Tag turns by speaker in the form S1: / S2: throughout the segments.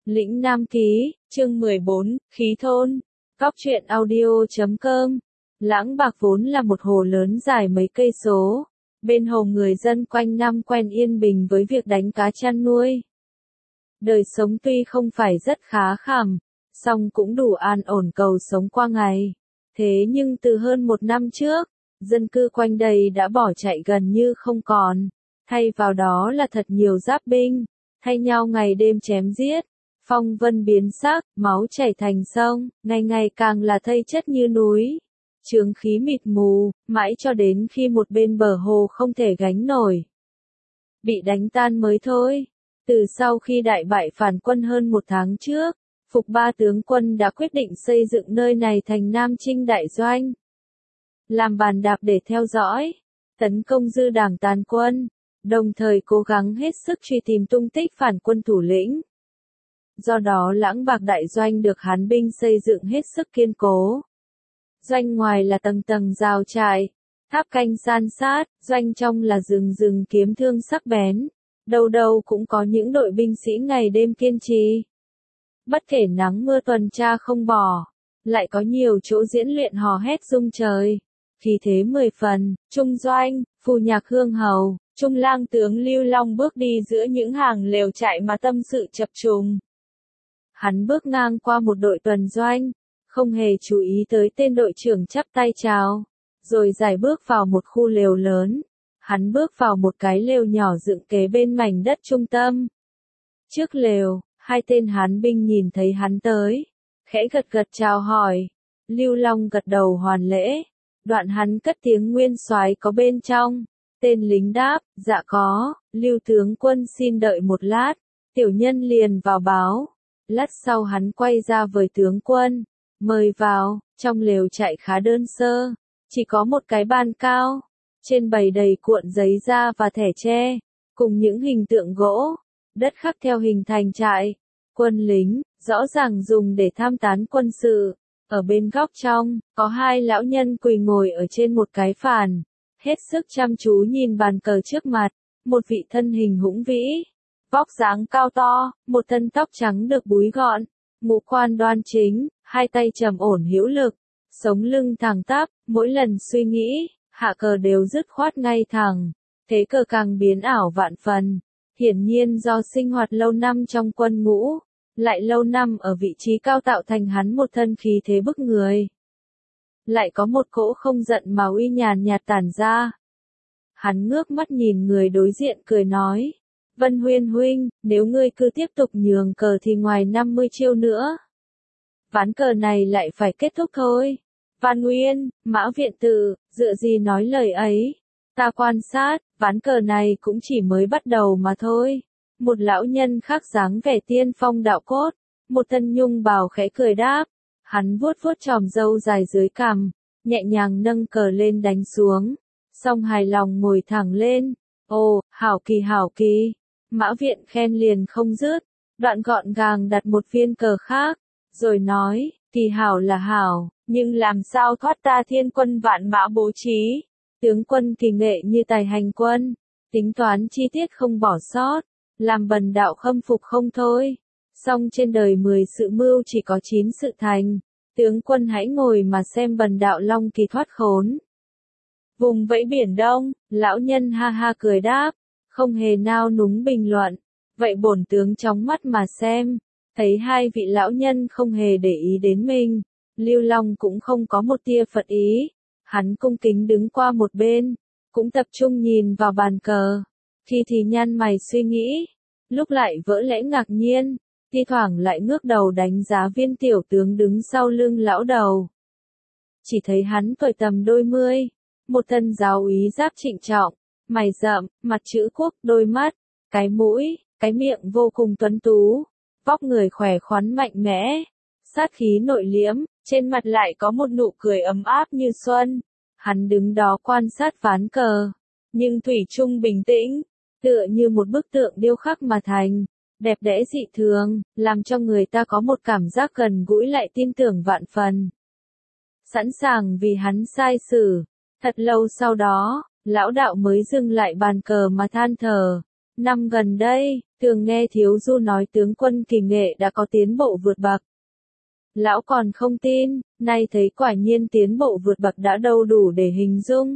S1: Lĩnh Nam Ký, chương 14, Khí Thôn, Cóc truyện audio.com. Lãng Bạc vốn là một hồ lớn dài mấy cây số. Bên hồ người dân quanh năm quen yên bình với việc đánh cá chăn nuôi. Đời sống tuy không phải rất khá khẩm, song cũng đủ an ổn cầu sống qua ngày. Thế nhưng từ hơn một năm trước, dân cư quanh đây đã bỏ chạy gần như không còn. Thay vào đó là thật nhiều giáp binh, thay nhau ngày đêm chém giết. Phong vân biến sắc, máu chảy thành sông, ngày ngày càng là thây chất như núi. Chướng khí mịt mù, mãi cho đến khi một bên bờ hồ không thể gánh nổi. Bị đánh tan mới thôi. Từ sau khi đại bại phản quân hơn một tháng trước, Phục Ba tướng quân đã quyết định xây dựng nơi này thành Nam Chinh đại doanh. Làm bàn đạp để theo dõi, tấn công dư đảng tàn quân, đồng thời cố gắng hết sức truy tìm tung tích phản quân thủ lĩnh. Do đó Lãng Bạc đại doanh được Hán binh xây dựng hết sức kiên cố. Doanh ngoài là tầng tầng rào trại, tháp canh san sát, doanh trong là rừng kiếm thương sắc bén. Đâu đâu cũng có những đội binh sĩ ngày đêm kiên trì. Bất kể nắng mưa tuần tra không bỏ, lại có nhiều chỗ diễn luyện hò hét rung trời. Khí thế 10 phần, trung doanh, phù nhạc hương hầu, trung lang tướng Lưu Long bước đi giữa những hàng lều trại mà tâm sự chập trùng. Hắn bước ngang qua một đội tuần doanh, không hề chú ý tới tên đội trưởng chắp tay chào, rồi giải bước vào một khu lều lớn. Hắn bước vào một cái lều nhỏ dựng kế bên mảnh đất trung tâm. Trước lều, hai tên Hán binh nhìn thấy hắn tới, khẽ gật chào hỏi. Lưu Long gật đầu hoàn lễ, đoạn hắn cất tiếng nguyên soái có bên trong. Tên lính đáp, dạ có, Lưu tướng quân xin đợi một lát, tiểu nhân liền vào báo. Lát sau hắn quay ra với tướng quân, mời vào. Trong lều trại khá đơn sơ, chỉ có một cái bàn cao, trên bày đầy cuộn giấy da và thẻ tre, cùng những hình tượng gỗ, đất khắc theo hình thành trại, quân lính, rõ ràng dùng để tham tán quân sự. Ở bên góc trong, có hai lão nhân quỳ ngồi ở trên một cái phản, hết sức chăm chú nhìn bàn cờ trước mặt. Một vị thân hình hũng vĩ, vóc dáng cao to, một thân tóc trắng được búi gọn, ngũ quan đoan chính, hai tay trầm ổn hữu lực, sống lưng thẳng tắp, mỗi lần suy nghĩ, hạ cờ đều dứt khoát ngay thẳng, thế cờ càng biến ảo vạn phần. Hiển nhiên do sinh hoạt lâu năm trong quân ngũ, lại lâu năm ở vị trí cao tạo thành hắn một thân khí thế bức người. Lại có một cỗ không giận mà uy nhàn nhạt tản ra. Hắn ngước mắt nhìn người đối diện cười nói, Vân Huyên huynh, nếu ngươi cứ tiếp tục nhường cờ thì ngoài 50 chiêu nữa, ván cờ này lại phải kết thúc thôi. Văn Nguyên, Mã Viện Tự, dựa gì nói lời ấy? Ta quan sát, ván cờ này cũng chỉ mới bắt đầu mà thôi. Một lão nhân khác dáng vẻ tiên phong đạo cốt, một thân nhung bào khẽ cười đáp. Hắn vuốt chòm râu dài dưới cằm, nhẹ nhàng nâng cờ lên đánh xuống, xong hài lòng ngồi thẳng lên. Ồ, hảo kỳ. Mã Viện khen liền không dứt, đoạn gọn gàng đặt một viên cờ khác, rồi nói, kỳ hảo là hảo, nhưng làm sao thoát ta thiên quân vạn mã bố trí. Tướng quân kỳ nghệ như tài hành quân, tính toán chi tiết không bỏ sót, làm bần đạo khâm phục không thôi. Song trên đời 10 sự mưu chỉ có 9 sự thành, tướng quân hãy ngồi mà xem bần đạo long kỳ thoát khốn. Vùng vẫy biển Đông, lão nhân ha ha cười đáp, không hề nao núng bình luận, vậy bổn tướng chóng mắt mà xem. Thấy hai vị lão nhân không hề để ý đến mình, Lưu Long cũng không có một tia phật ý. Hắn cung kính đứng qua một bên, cũng tập trung nhìn vào bàn cờ. Khi thì nhăn mày suy nghĩ, lúc lại vỡ lẽ ngạc nhiên, thi thoảng lại ngước đầu đánh giá viên tiểu tướng đứng sau lưng lão đầu. Chỉ thấy hắn tuổi tầm đôi mươi, một thân giáo úy giáp trịnh trọng, mày rậm, mặt chữ quốc, đôi mắt, cái mũi, cái miệng vô cùng tuấn tú, vóc người khỏe khoắn mạnh mẽ, sát khí nội liễm, trên mặt lại có một nụ cười ấm áp như xuân. Hắn đứng đó quan sát ván cờ, nhưng thủy chung bình tĩnh, tựa như một bức tượng điêu khắc mà thành, đẹp đẽ dị thường, làm cho người ta có một cảm giác gần gũi lại tin tưởng vạn phần. Sẵn sàng vì hắn sai xử. Thật lâu sau đó, lão đạo mới dừng lại bàn cờ mà than thở, Năm gần đây, thường nghe Thiếu Du nói tướng quân kỳ nghệ đã có tiến bộ vượt bậc. Lão còn không tin, nay thấy quả nhiên tiến bộ vượt bậc đã đâu đủ để hình dung.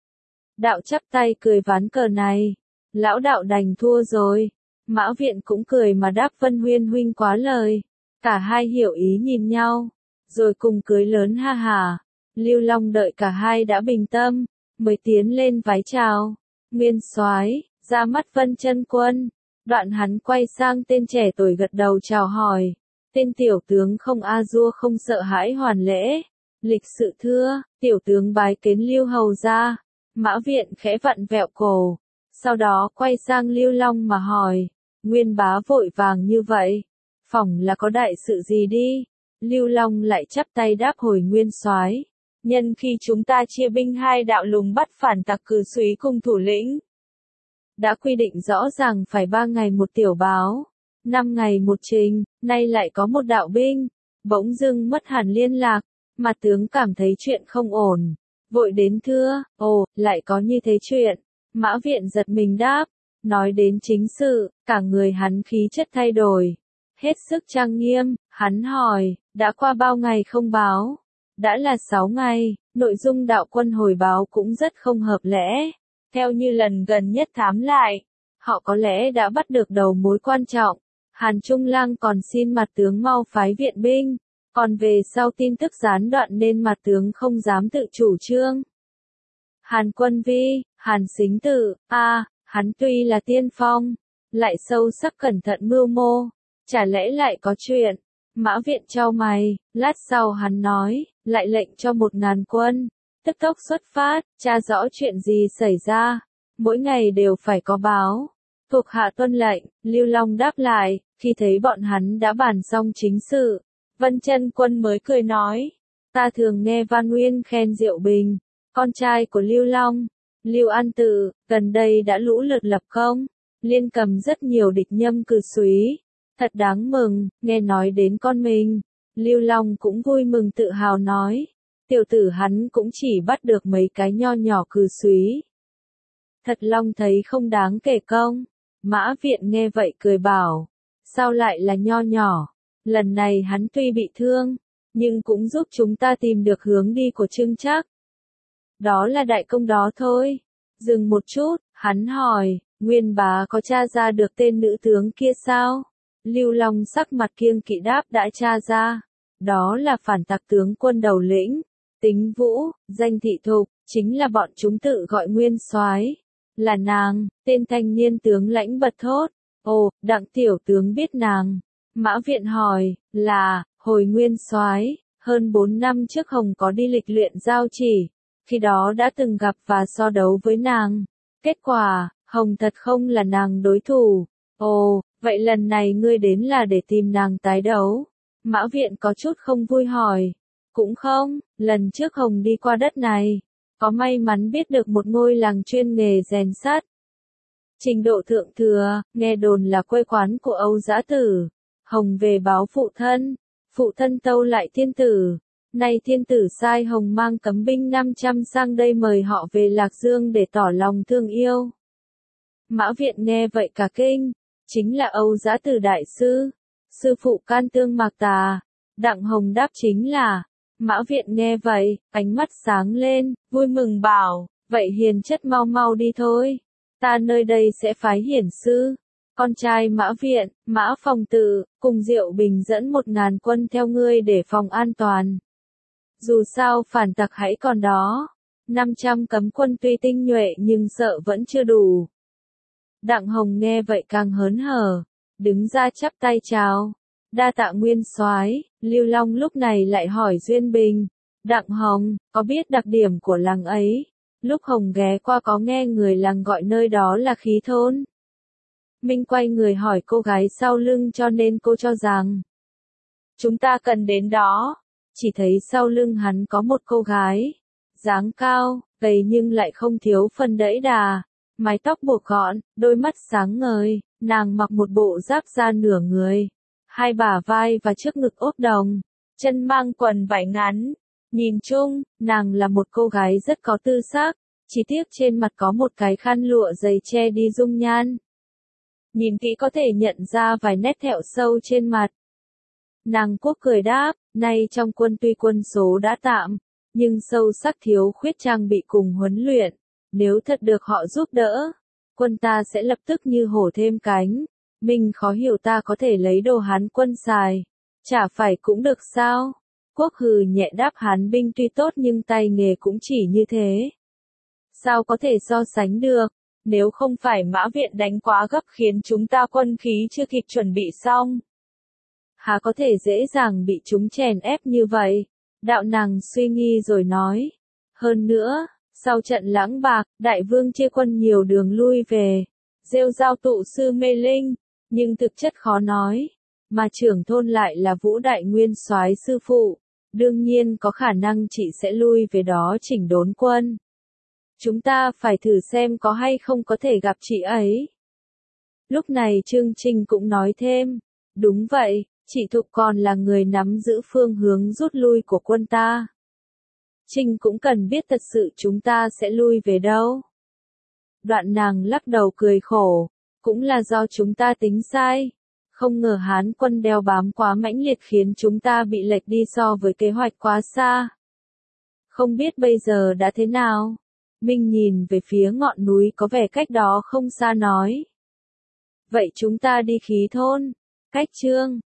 S1: Đạo chắp tay cười ván cờ này. Lão đạo đành thua rồi. Mã Viện cũng cười mà đáp Vân Huyên huynh quá lời. Cả hai hiểu ý nhìn nhau, rồi cùng cười lớn ha hả. Lưu Long đợi cả hai đã bình tâm, mới tiến lên vái chào. Nguyên soái, ra mắt Vân Chân Quân. Đoạn hắn quay sang tên trẻ tuổi gật đầu chào hỏi. Tên tiểu tướng không a dua không sợ hãi hoàn lễ. Lịch sự thưa, tiểu tướng bái kiến Lưu hầu ra. Mã Viện khẽ vặn vẹo cổ. Sau đó quay sang Lưu Long mà hỏi. Nguyên bá vội vàng như vậy. Phỏng là có đại sự gì đi. Lưu Long lại chắp tay đáp hồi Nguyên soái. Nhân khi chúng ta chia binh hai đạo lùng bắt phản tặc cử súy cùng thủ lĩnh. Đã quy định rõ ràng phải 3 ngày một tiểu báo, 5 ngày một trình, nay lại có một đạo binh. Bỗng dưng mất hẳn liên lạc, mà tướng cảm thấy chuyện không ổn. Vội đến thưa, ồ, lại có như thế chuyện. Mã Viện giật mình đáp, nói đến chính sự, cả người hắn khí chất thay đổi. Hết sức trang nghiêm, hắn hỏi, đã qua bao ngày không báo? Đã là 6 ngày, nội dung đạo quân hồi báo cũng rất không hợp lẽ. Theo như lần gần nhất thám lại, họ có lẽ đã bắt được đầu mối quan trọng. Hàn Trung Lang còn xin mặt tướng mau phái viện binh, còn về sau tin tức gián đoạn nên mặt tướng không dám tự chủ trương. Hàn Quân Vi, Hàn Sính Tử, hắn tuy là tiên phong, lại sâu sắc cẩn thận mưu mô, chả lẽ lại có chuyện. Mã Viện chau mày, lát sau hắn nói, lại lệnh cho 1000 quân, tức tốc xuất phát, tra rõ chuyện gì xảy ra, mỗi ngày đều phải có báo. Thuộc hạ tuân lệnh, Lưu Long đáp lại, khi thấy bọn hắn đã bàn xong chính sự, Vân Chân Quân mới cười nói, ta thường nghe Văn Nguyên khen Diệu Bình, con trai của Lưu Long, Lưu An Tự, gần đây đã lũ lượt lập công, liên cầm rất nhiều địch nhâm cử súy, thật đáng mừng, nghe nói đến con mình. Lưu Long cũng vui mừng tự hào nói, tiểu tử hắn cũng chỉ bắt được mấy cái nho nhỏ cừ súy. Thật Long thấy không đáng kể công. Mã Viện nghe vậy cười bảo, sao lại là nho nhỏ, lần này hắn tuy bị thương, nhưng cũng giúp chúng ta tìm được hướng đi của Trương Trác. Đó là đại công đó thôi. Dừng một chút, hắn hỏi, Nguyên bá có tra ra được tên nữ tướng kia sao? Lưu Long sắc mặt kiêng kỵ đáp đã tra ra. Đó là phản tặc tướng quân đầu lĩnh, Tính Vũ, danh Thị Thục, chính là bọn chúng tự gọi Nguyên soái. Là nàng, tên thanh niên tướng lãnh bật thốt. Ồ, Đặng tiểu tướng biết nàng. Mã Viện hỏi, là, hồi Nguyên soái, hơn 4 năm trước Hồng có đi lịch luyện giao chỉ. Khi đó đã từng gặp và so đấu với nàng. Kết quả, Hồng thật không là nàng đối thủ. Ồ, vậy lần này ngươi đến là để tìm nàng tái đấu. Mã Viện có chút không vui hỏi. Cũng không, lần trước Hồng đi qua đất này, có may mắn biết được một ngôi làng chuyên nghề rèn sắt. Trình độ thượng thừa, nghe đồn là quê quán của Âu Dã Tử. Hồng về báo phụ thân tâu lại thiên tử. Nay thiên tử sai Hồng mang cấm binh 500 sang đây mời họ về Lạc Dương để tỏ lòng thương yêu. Mã Viện nghe vậy cả kinh, chính là Âu Dã Tử đại sư, sư phụ Can Tương Mạc Tà. Đặng Hồng đáp chính là. Mã Viện nghe vậy, ánh mắt sáng lên, vui mừng bảo, vậy hiền chất mau mau đi thôi. Ta nơi đây sẽ phái hiển sư, con trai Mã Viện, Mã Phòng Tự, cùng Diệu Bình dẫn 1000 quân theo ngươi để phòng an toàn. Dù sao phản tặc hãy còn đó, 500 cấm quân tuy tinh nhuệ nhưng sợ vẫn chưa đủ. Đặng Hồng nghe vậy càng hớn hở, đứng ra chắp tay chào. Đa tạ Nguyên soái. Lưu Long lúc này lại hỏi Duyên Bình, Đặng Hồng, có biết đặc điểm của làng ấy? Lúc Hồng ghé qua có nghe người làng gọi nơi đó là Khí Thôn. Minh quay người hỏi cô gái sau lưng cho nên cô cho rằng chúng ta cần đến đó. Chỉ thấy sau lưng hắn có một cô gái, dáng cao, gầy nhưng lại không thiếu phần đẫy đà, mái tóc buộc gọn, đôi mắt sáng ngời, nàng mặc một bộ giáp da nửa người. Hai bả vai và trước ngực ốp đồng, chân mang quần vải ngắn. Nhìn chung, nàng là một cô gái rất có tư sắc, chỉ tiếc trên mặt có một cái khăn lụa dày che đi dung nhan. nhìn kỹ có thể nhận ra vài nét thẹo sâu trên mặt. Nàng Quốc cười đáp, nay trong quân tuy quân số đã tạm, nhưng sâu sắc thiếu khuyết trang bị cùng huấn luyện. Nếu thật được họ giúp đỡ, quân ta sẽ lập tức như hổ thêm cánh. Mình khó hiểu ta có thể lấy đồ Hán quân xài, chả phải cũng được sao? Quốc hừ nhẹ đáp, Hán binh tuy tốt nhưng tay nghề cũng chỉ như thế. Sao có thể so sánh được, nếu không phải Mã Viện đánh quá gấp khiến chúng ta quân khí chưa kịp chuẩn bị xong. Há có thể dễ dàng bị chúng chèn ép như vậy? Đạo nàng suy nghi rồi nói. Hơn nữa, sau trận Lãng Bạc, đại vương chia quân nhiều đường lui về, rêu rao tụ sư Mê Linh, nhưng thực chất khó nói. Mà trưởng thôn lại là Vũ Đại Nguyên soái sư phụ, đương nhiên có khả năng chị sẽ lui về đó chỉnh đốn quân. Chúng ta phải thử xem có hay không có thể gặp chị ấy. Lúc này Trương Trinh cũng nói thêm, đúng vậy, chị Thục còn là người nắm giữ phương hướng rút lui của quân ta. Trinh cũng cần biết thật sự chúng ta sẽ lui về đâu. Đoạn nàng lắc đầu cười khổ, cũng là do chúng ta tính sai. Không ngờ Hán quân đeo bám quá mãnh liệt khiến chúng ta bị lệch đi so với kế hoạch quá xa. Không biết bây giờ đã thế nào? Minh nhìn về phía ngọn núi có vẻ cách đó không xa nói. Vậy chúng ta đi Khí thôn. Cách Chương